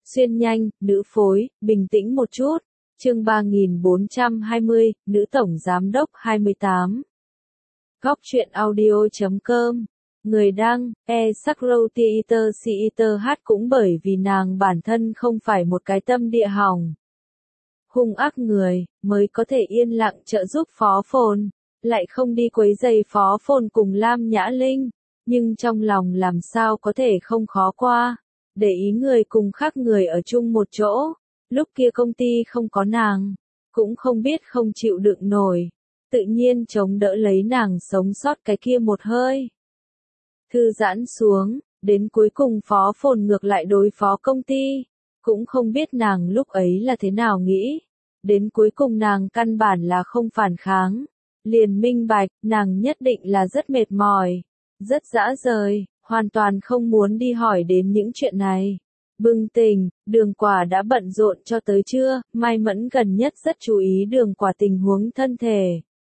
Xuyên nhanh, nữ phối, bình tĩnh một chút. Chương 3420, nữ tổng giám đốc 28. Góc truyện audio.com. Người đăng, Sakrotiiter cũng bởi vì nàng bản thân không phải một cái tâm địa hỏng. Hung ác người, mới có thể yên lặng trợ giúp Phó Phồn, lại không đi quấy rầy Phó Phồn cùng Lam Nhã Linh, nhưng trong lòng làm sao có thể không khó qua, để ý người cùng khác người ở chung một chỗ, lúc kia công ty không có nàng, cũng không biết không chịu đựng nổi, tự nhiên chống đỡ lấy nàng sống sót cái kia một hơi. Thư giãn xuống, đến cuối cùng Phó Phồn ngược lại đối phó công ty, cũng không biết nàng lúc ấy là thế nào nghĩ, đến cuối cùng nàng căn bản là không phản kháng, liền minh bạch, nàng nhất định là rất mệt mỏi, rất dã rời, hoàn toàn không muốn đi hỏi đến những chuyện này. Bừng tỉnh, Đường Quả đã bận rộn cho tới trưa, Mai Mẫn gần nhất rất chú ý Đường Quả tình huống thân thể.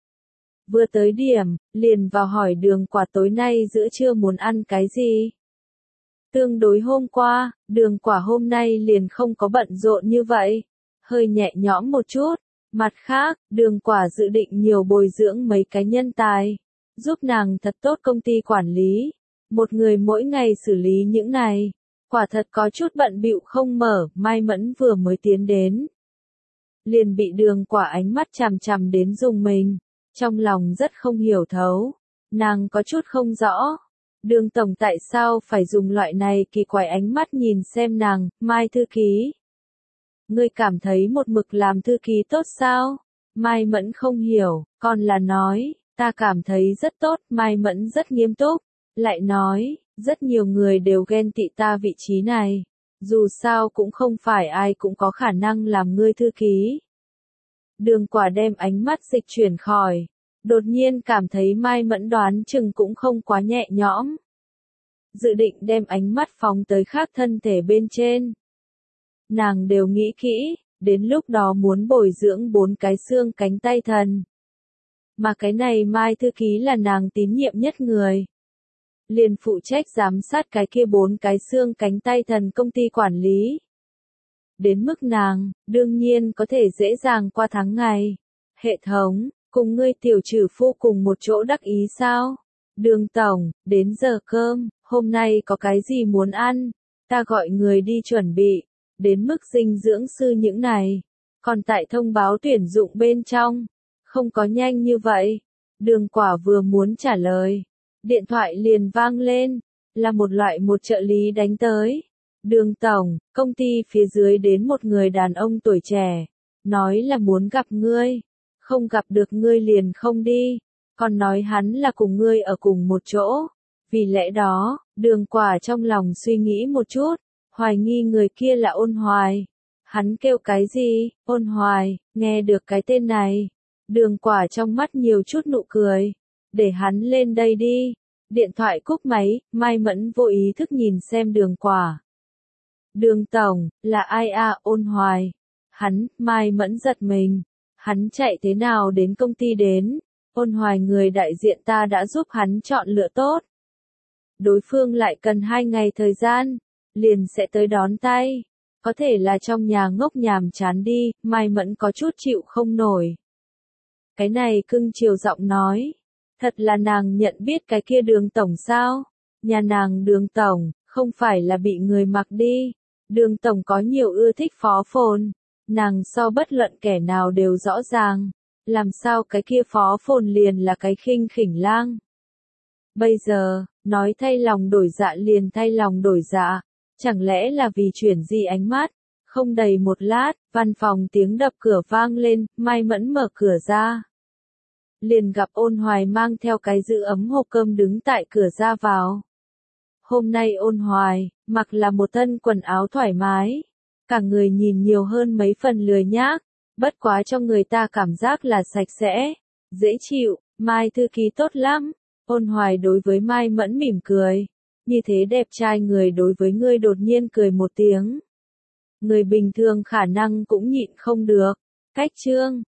Vừa tới điểm, liền vào hỏi Đường Quả tối nay giữa trưa muốn ăn cái gì. Tương đối hôm qua, Đường Quả hôm nay liền không có bận rộn như vậy, hơi nhẹ nhõm một chút. Mặt khác, Đường Quả dự định nhiều bồi dưỡng mấy cái nhân tài, giúp nàng thật tốt công ty quản lý. Một người mỗi ngày xử lý những này, quả thật có chút bận bịu không mở. Mai Mẫn vừa mới tiến đến, liền bị Đường Quả ánh mắt chằm chằm đến rùng mình, trong lòng rất không hiểu thấu, nàng có chút không rõ. Đường tổng tại sao phải dùng loại này kỳ quái ánh mắt nhìn xem nàng, Mai thư ký. Ngươi cảm thấy một mực làm thư ký tốt sao? Mai Mẫn không hiểu, còn là nói, ta cảm thấy rất tốt. Mai Mẫn rất nghiêm túc, lại nói, rất nhiều người đều ghen tị ta vị trí này, dù sao cũng không phải ai cũng có khả năng làm ngươi thư ký. Đường Quả đem ánh mắt dịch chuyển khỏi, đột nhiên cảm thấy Mai Mẫn đoán chừng cũng không quá nhẹ nhõm. Dự định đem ánh mắt phóng tới khác thân thể bên trên. Nàng đều nghĩ kỹ, đến lúc đó muốn bồi dưỡng 4 cái xương cánh tay thần. Mà cái này Mai thư ký là nàng tín nhiệm nhất người. Liền phụ trách giám sát cái kia 4 cái xương cánh tay thần công ty quản lý. Đến mức nàng, đương nhiên có thể dễ dàng qua tháng ngày. Hệ thống, cùng ngươi tiểu trừ phu cùng một chỗ đắc ý sao? Đường tổng, đến giờ cơm, hôm nay có cái gì muốn ăn? Ta gọi người đi chuẩn bị. Đến mức dinh dưỡng sư những này, còn tại thông báo tuyển dụng bên trong, không có nhanh như vậy. Đường Quả vừa muốn trả lời, điện thoại liền vang lên, là một trợ lý đánh tới. Đường tổng, công ty phía dưới đến một người đàn ông tuổi trẻ, nói là muốn gặp ngươi, không gặp được ngươi liền không đi, còn nói hắn là cùng ngươi ở cùng một chỗ. Vì lẽ đó, Đường Quả trong lòng suy nghĩ một chút, hoài nghi người kia là Ôn Hoài. Hắn kêu cái gì? Ôn Hoài, nghe được cái tên này. Đường Quả trong mắt nhiều chút nụ cười. Để hắn lên đây đi. Điện thoại cúp máy, Mai Mẫn vô ý thức nhìn xem Đường Quả. Đường tổng, là ai à? Ôn Hoài. Hắn, Mai Mẫn giật mình. Hắn chạy thế nào đến công ty đến? Ôn Hoài người đại diện ta đã giúp hắn chọn lựa tốt. Đối phương lại cần 2 ngày thời gian, liền sẽ tới đón tay. Có thể là trong nhà ngốc nhàm chán đi. Mai Mẫn có chút chịu không nổi. Cái này cưng chiều giọng nói, thật là nàng nhận biết cái kia Đường tổng sao? Nhà nàng Đường tổng, không phải là bị người mặc đi. Đường tổng có nhiều ưa thích Phó Phồn, nàng so bất luận kẻ nào đều rõ ràng, làm sao cái kia Phó Phồn liền là cái khinh khỉnh lang. Bây giờ, nói thay lòng đổi dạ liền thay lòng đổi dạ, chẳng lẽ là vì chuyển di ánh mắt? Không đầy một lát, văn phòng tiếng đập cửa vang lên, Mai Mẫn mở cửa ra. Liền gặp Ôn Hoài mang theo cái giữ ấm hộp cơm đứng tại cửa ra vào. Hôm nay Ôn Hoài, mặc là một thân quần áo thoải mái, cả người nhìn nhiều hơn mấy phần lười nhác, bất quá cho người ta cảm giác là sạch sẽ, dễ chịu. Mai thư ký tốt lắm. Ôn Hoài đối với Mai Mẫn mỉm cười. Như thế đẹp trai người đối với ngươi đột nhiên cười một tiếng. Người bình thường khả năng cũng nhịn không được. Cách chương